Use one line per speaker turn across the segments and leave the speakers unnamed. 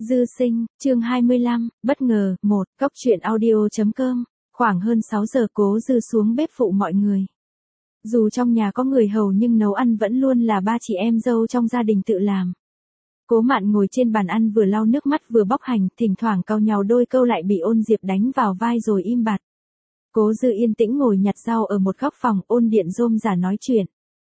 Dư sinh, chương 25, bất ngờ, 1, Cóc truyện audio.com, khoảng hơn 6 giờ Cố Dư xuống bếp phụ mọi người. Dù trong nhà có người hầu nhưng nấu ăn vẫn luôn là ba chị em dâu trong gia đình tự làm. Cố Mạn ngồi trên bàn ăn vừa lau nước mắt vừa bóc hành, thỉnh thoảng cau nhàu đôi câu lại bị Ôn Diệp đánh vào vai rồi im bặt. Cố Dư yên tĩnh ngồi nhặt rau ở một góc phòng, Ôn Điện rôm rả nói chuyện.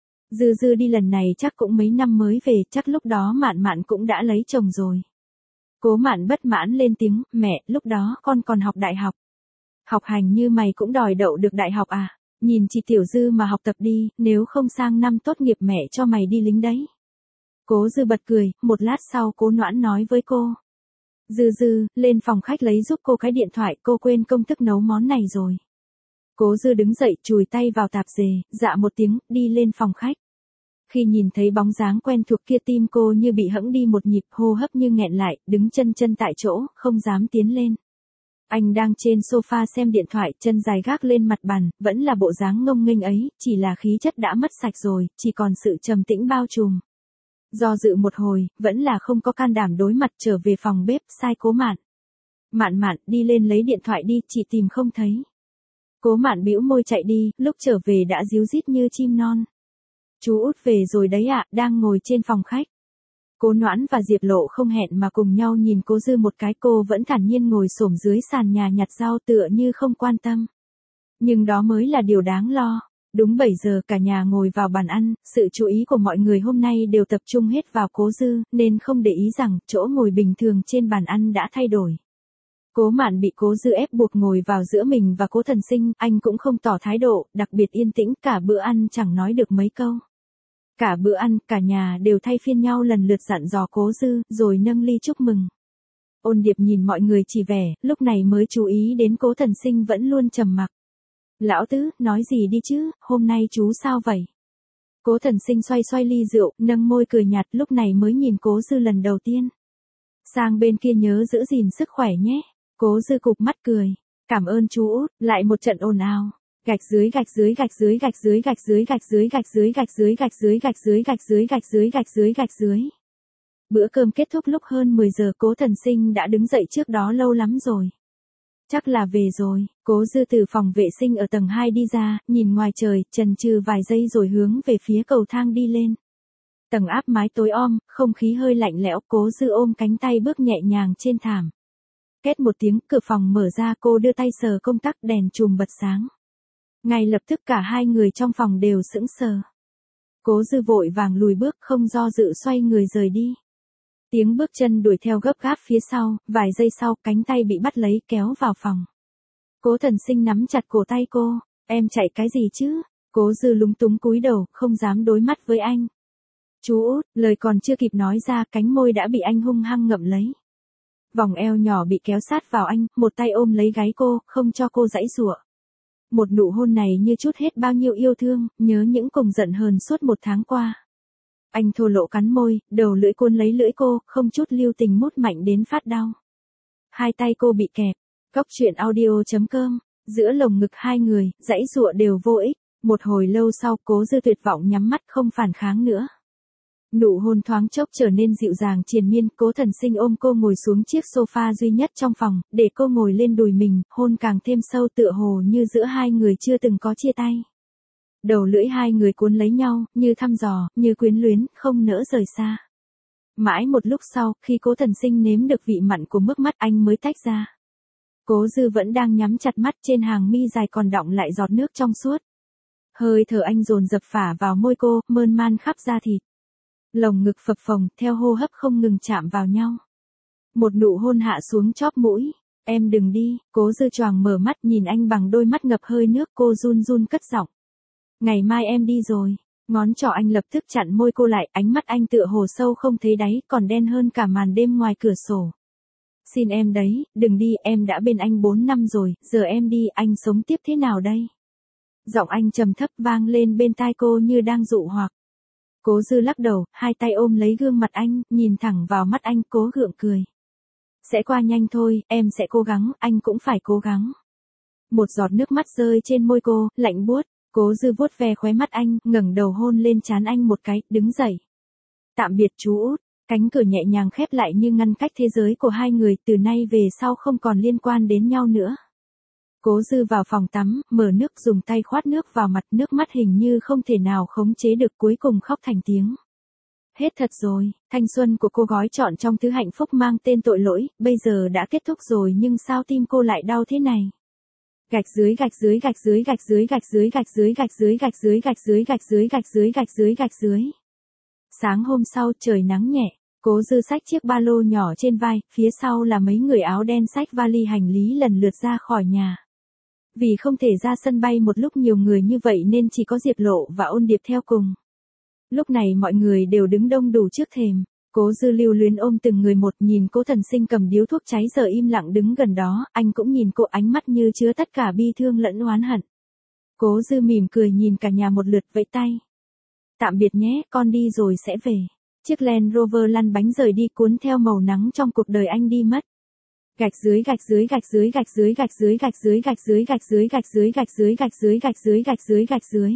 Dư đi lần này chắc cũng mấy năm mới về, chắc lúc đó Mạn cũng đã lấy chồng rồi. Cố Mạn bất mãn lên tiếng, mẹ, lúc đó con còn học đại học. Học hành như mày cũng đòi đậu được đại học à? Nhìn chị Tiểu Dư mà học tập đi, nếu không sang năm tốt nghiệp mẹ cho mày đi lính đấy. Cố Dư bật cười, một lát sau Cố Noãn nói với cô. Dư, lên phòng khách lấy giúp cô cái điện thoại, cô quên công thức nấu món này rồi. Cố Dư đứng dậy, chùi tay vào tạp dề, dạ một tiếng, đi lên phòng khách. Khi nhìn thấy bóng dáng quen thuộc kia tim cô như bị hẫng đi một nhịp, hô hấp như nghẹn lại, đứng chân tại chỗ, không dám tiến lên. Anh đang trên sofa xem điện thoại, chân dài gác lên mặt bàn, vẫn là bộ dáng ngông nghênh ấy, chỉ là khí chất đã mất sạch rồi, chỉ còn sự trầm tĩnh bao trùm. Do dự một hồi, vẫn là không có can đảm đối mặt, trở về phòng bếp, sai Cố Mạn. Mạn, đi lên lấy điện thoại đi, chị tìm không thấy. Cố Mạn bĩu môi chạy đi, lúc trở về đã ríu rít như chim non. Chú Út về rồi đấy ạ, đang ngồi trên phòng khách. Cố Noãn và Diệp Lộ không hẹn mà cùng nhau nhìn Cố Dư một cái, cô vẫn thản nhiên ngồi xổm dưới sàn nhà nhặt rau tựa như không quan tâm. Nhưng đó mới là điều đáng lo. Đúng 7 giờ cả nhà ngồi vào bàn ăn, sự chú ý của mọi người hôm nay đều tập trung hết vào Cố Dư, nên không để ý rằng chỗ ngồi bình thường trên bàn ăn đã thay đổi. Cố Mạn bị Cố Dư ép buộc ngồi vào giữa mình và Cố Thần Sinh, anh cũng không tỏ thái độ, đặc biệt yên tĩnh, cả bữa ăn chẳng nói được mấy câu. Cả bữa ăn, cả nhà đều thay phiên nhau lần lượt dặn dò Cố Dư, rồi nâng ly chúc mừng. Ôn Điệp nhìn mọi người chỉ vẻ, lúc này mới chú ý đến Cố Thần Sinh vẫn luôn trầm mặc. Lão Tứ, nói gì đi chứ, hôm nay chú sao vậy? Cố Thần Sinh xoay ly rượu, nâng môi cười nhạt, lúc này mới nhìn Cố Dư lần đầu tiên. Sang bên kia nhớ giữ gìn sức khỏe nhé. Cố Dư cụp mắt cười. Cảm ơn chú Út, lại một trận ồn ào. Gạch dưới. Bữa cơm kết thúc lúc hơn 10 giờ, Cố Thần Sinh đã đứng dậy, trước đó lâu lắm rồi. Chắc là về rồi. Cố Dư từ phòng vệ sinh ở tầng 2 đi ra, nhìn ngoài trời, chần chừ vài giây rồi hướng về phía cầu thang đi lên. Tầng áp mái tối om, không khí hơi lạnh lẽo, Cố Dư ôm cánh tay bước nhẹ nhàng trên thảm. Két một tiếng, cửa phòng mở ra, cô đưa tay sờ công tắc, đèn chùm bật sáng. Ngay lập tức cả hai người trong phòng đều sững sờ. Cố Dư vội vàng lùi bước, không do dự xoay người rời đi. Tiếng bước chân đuổi theo gấp gáp phía sau, vài giây sau, cánh tay bị bắt lấy kéo vào phòng. Cố Thần Sinh nắm chặt cổ tay cô, em chạy cái gì chứ? Cố Dư lúng túng cúi đầu, không dám đối mắt với anh. Chú Út, lời còn chưa kịp nói ra, cánh môi đã bị anh hung hăng ngậm lấy. Vòng eo nhỏ bị kéo sát vào anh, một tay ôm lấy gáy cô, không cho cô giãy giụa. Một nụ hôn này như trút hết bao nhiêu yêu thương, nhớ những cùng giận hờn suốt một tháng qua. Anh thô lỗ cắn môi, đầu lưỡi cuốn lấy lưỡi cô, không chút lưu tình mút mạnh đến phát đau. Hai tay cô bị kẹp. Cóc truyện audio.com, giữa lồng ngực hai người, giãy giụa đều vô ích. Một hồi lâu sau, Cố Dư tuyệt vọng nhắm mắt không phản kháng nữa. Nụ hôn thoáng chốc trở nên dịu dàng triền miên, Cố Thần Sinh ôm cô ngồi xuống chiếc sofa duy nhất trong phòng, để cô ngồi lên đùi mình, hôn càng thêm sâu, tựa hồ như giữa hai người chưa từng có chia tay. Đầu lưỡi hai người cuốn lấy nhau, như thăm dò, như quyến luyến, không nỡ rời xa. Mãi một lúc sau, khi Cố Thần Sinh nếm được vị mặn của nước mắt, anh mới tách ra. Cố Dư vẫn đang nhắm chặt mắt, trên hàng mi dài còn đọng lại giọt nước trong suốt. Hơi thở anh dồn dập phả vào môi cô, mơn man khắp da thịt. Lồng ngực phập phồng, theo hô hấp không ngừng chạm vào nhau. Một nụ hôn hạ xuống chóp mũi. Em đừng đi. Cố Dư choàng mở mắt nhìn anh bằng đôi mắt ngập hơi nước, cô run cất giọng. Ngày mai em đi rồi. Ngón trỏ anh lập tức chặn môi cô lại, ánh mắt anh tựa hồ sâu không thấy đáy, còn đen hơn cả màn đêm ngoài cửa sổ. Xin em đấy, đừng đi, em đã bên anh 4 năm rồi, giờ em đi, anh sống tiếp thế nào đây? Giọng anh trầm thấp vang lên bên tai cô như đang dụ hoặc. Cố Dư lắc đầu, hai tay ôm lấy gương mặt anh, nhìn thẳng vào mắt anh, cố gượng cười. Sẽ qua nhanh thôi, em sẽ cố gắng, anh cũng phải cố gắng. Một giọt nước mắt rơi trên môi cô, lạnh buốt. Cố Dư vuốt ve khóe mắt anh, ngẩng đầu hôn lên trán anh một cái, đứng dậy. Tạm biệt chú Út. Cánh cửa nhẹ nhàng khép lại như ngăn cách thế giới của hai người, từ nay về sau không còn liên quan đến nhau nữa. Cố Dư vào phòng tắm, mở nước dùng tay khoát nước vào mặt, nước mắt hình như không thể nào khống chế được, cuối cùng khóc thành tiếng. Hết thật rồi, thanh xuân của cô gói trọn trong thứ hạnh phúc mang tên tội lỗi, bây giờ đã kết thúc rồi nhưng sao tim cô lại đau thế này? Gạch dưới gạch dưới gạch dưới gạch dưới gạch dưới gạch dưới gạch dưới gạch dưới gạch dưới gạch dưới gạch dưới gạch dưới gạch dưới. Sáng hôm sau trời nắng nhẹ, Cố Dư xách chiếc ba lô nhỏ trên vai, phía sau là mấy người áo đen xách vali hành lý lần lượt ra khỏi nhà. Vì không thể ra sân bay một lúc nhiều người như vậy nên chỉ có Diệp Lộ và Ôn Điệp theo cùng. Lúc này mọi người đều đứng đông đủ trước thềm. Cố Dư lưu luyến ôm từng người một, nhìn Cố Thần Sinh cầm điếu thuốc cháy giờ im lặng đứng gần đó, anh cũng nhìn cô, ánh mắt như chứa tất cả bi thương lẫn oán hận. Cố Dư mỉm cười nhìn cả nhà một lượt vẫy tay. Tạm biệt nhé, con đi rồi sẽ về. Chiếc Land Rover lăn bánh rời đi cuốn theo màu nắng trong cuộc đời anh đi mất. Gạch dưới gạch dưới gạch dưới gạch dưới gạch dưới gạch dưới gạch dưới gạch dưới gạch dưới gạch dưới gạch dưới gạch dưới gạch dưới gạch dưới.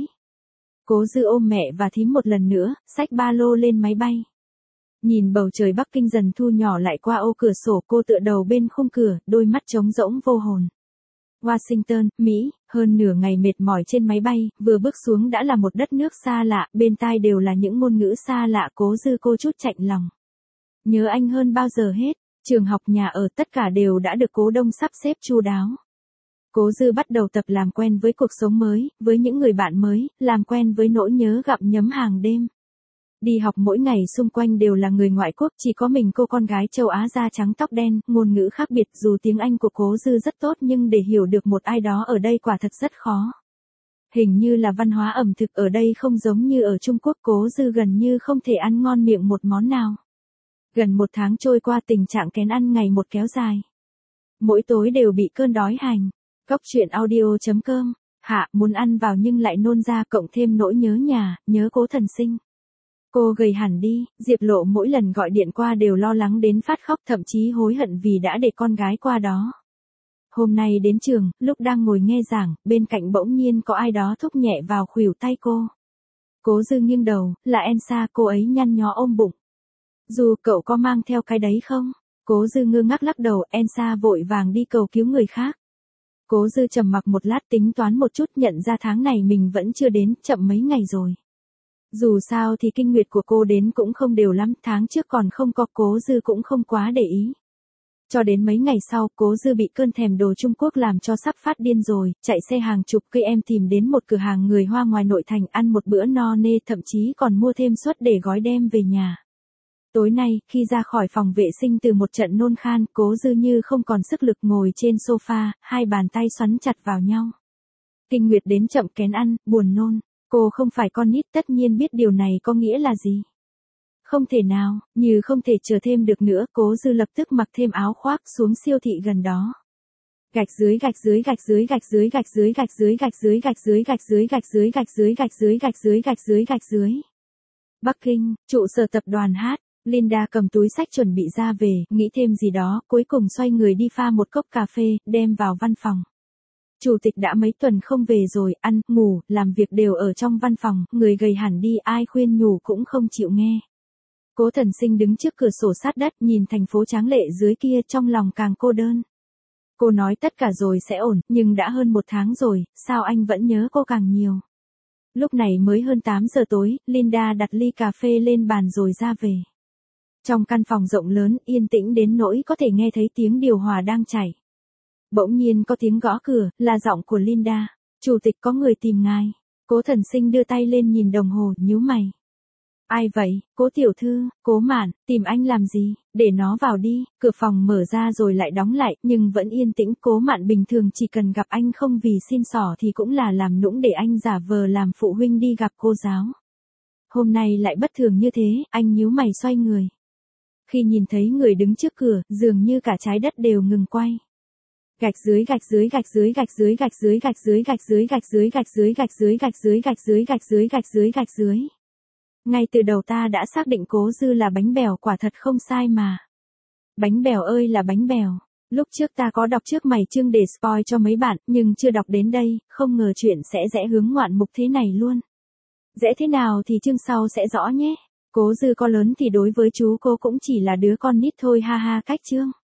Cố Dư ôm mẹ và thím một lần nữa, xách ba lô lên máy bay. Nhìn bầu trời Bắc Kinh dần thu nhỏ lại qua ô cửa sổ, cô tựa đầu bên khung cửa, đôi mắt trống rỗng vô hồn. Washington, Mỹ, hơn nửa ngày mệt mỏi trên máy bay, vừa bước xuống đã là một đất nước xa lạ, bên tai đều là những ngôn ngữ xa lạ. Cố Dư cô chút chạnh lòng. Nhớ anh hơn bao giờ hết, trường học, nhà ở tất cả đều đã được Cố Đông sắp xếp chu đáo. Cố Dư bắt đầu tập làm quen với cuộc sống mới, với những người bạn mới, làm quen với nỗi nhớ gặm nhấm hàng đêm. Đi học mỗi ngày xung quanh đều là người ngoại quốc, chỉ có mình cô con gái châu Á da trắng tóc đen, ngôn ngữ khác biệt, dù tiếng Anh của Cố Dư rất tốt nhưng để hiểu được một ai đó ở đây quả thật rất khó. Hình như là văn hóa ẩm thực ở đây không giống như ở Trung Quốc, Cố Dư gần như không thể ăn ngon miệng một món nào. Gần một tháng trôi qua, tình trạng kén ăn ngày một kéo dài. Mỗi tối đều bị cơn đói hành. Cóc truyện audio.com, hạ, muốn ăn vào nhưng lại nôn ra, cộng thêm nỗi nhớ nhà, nhớ Cố Thần Sinh. Cô gầy hẳn đi, Diệp Lộ mỗi lần gọi điện qua đều lo lắng đến phát khóc, thậm chí hối hận vì đã để con gái qua đó. Hôm nay đến trường, lúc đang ngồi nghe giảng, bên cạnh bỗng nhiên có ai đó thúc nhẹ vào khuỷu tay cô. Cố Dư nghiêng đầu, là Elsa, cô ấy nhăn nhó ôm bụng. Dù cậu có mang theo cái đấy không? Cố Dư ngơ ngác lắc đầu, Elsa vội vàng đi cầu cứu người khác. Cố Dư trầm mặc một lát tính toán một chút, nhận ra tháng này mình vẫn chưa đến, chậm mấy ngày rồi. Dù sao thì kinh nguyệt của cô đến cũng không đều lắm, tháng trước còn không có, Cố Dư cũng không quá để ý. Cho đến mấy ngày sau, Cố Dư bị cơn thèm đồ Trung Quốc làm cho sắp phát điên rồi, chạy xe hàng chục cây em tìm đến một cửa hàng người Hoa ngoài nội thành, ăn một bữa no nê, thậm chí còn mua thêm suất để gói đem về nhà. Tối nay, khi ra khỏi phòng vệ sinh từ một trận nôn khan, Cố Dư như không còn sức lực ngồi trên sofa, hai bàn tay xoắn chặt vào nhau. Kinh nguyệt đến chậm, kén ăn, buồn nôn. Cô không phải con nít, tất nhiên biết điều này có nghĩa là gì. Không thể nào, như không thể chờ thêm được nữa, Cố Dư lập tức mặc thêm áo khoác xuống siêu thị gần đó. Gạch dưới gạch dưới gạch dưới gạch dưới gạch dưới gạch dưới gạch dưới gạch dưới gạch dưới gạch dưới gạch dưới gạch dưới gạch dưới gạch dưới gạch dưới. Bắc Kinh, trụ sở tập đoàn Hát. Linda cầm túi xách chuẩn bị ra về, nghĩ thêm gì đó, cuối cùng xoay người đi pha một cốc cà phê, đem vào văn phòng. Chủ tịch đã mấy tuần không về rồi, ăn, ngủ, làm việc đều ở trong văn phòng, người gầy hẳn đi, ai khuyên nhủ cũng không chịu nghe. Cố Thần Sinh đứng trước cửa sổ sát đất, nhìn thành phố tráng lệ dưới kia, trong lòng càng cô đơn. Cô nói tất cả rồi sẽ ổn, nhưng đã hơn một tháng rồi, sao anh vẫn nhớ cô càng nhiều. Lúc này mới hơn 8 giờ tối, Linda đặt ly cà phê lên bàn rồi ra về. Trong căn phòng rộng lớn, yên tĩnh đến nỗi có thể nghe thấy tiếng điều hòa đang chảy. Bỗng nhiên có tiếng gõ cửa, là giọng của Linda. Chủ tịch, có người tìm ngài. Cố Thần Sinh đưa tay lên nhìn đồng hồ, nhíu mày. Ai vậy? Cố tiểu thư, Cố Mạn, tìm anh làm gì? Để nó vào đi. Cửa phòng mở ra rồi lại đóng lại, nhưng vẫn yên tĩnh. Cố Mạn bình thường chỉ cần gặp anh không vì xin xỏ thì cũng là làm nũng để anh giả vờ làm phụ huynh đi gặp cô giáo. Hôm nay lại bất thường như thế, anh nhíu mày xoay người. Khi nhìn thấy người đứng trước cửa, dường như cả trái đất đều ngừng quay. Gạch dưới gạch dưới gạch dưới gạch dưới gạch dưới gạch dưới gạch dưới gạch dưới gạch dưới gạch dưới gạch dưới gạch dưới gạch dưới gạch dưới gạch dưới. Ngay từ đầu ta đã xác định Cố Dư là bánh bèo, quả thật không sai mà. Bánh bèo ơi là bánh bèo. Lúc trước ta có đọc trước mày chương để spoil cho mấy bạn, nhưng chưa đọc đến đây, không ngờ chuyện sẽ rẽ hướng ngoạn mục thế này luôn. Rẽ thế nào thì chương sau sẽ rõ nhé. Cố Dư có lớn thì đối với chú cô cũng chỉ là đứa con nít thôi ha ha cách Trương.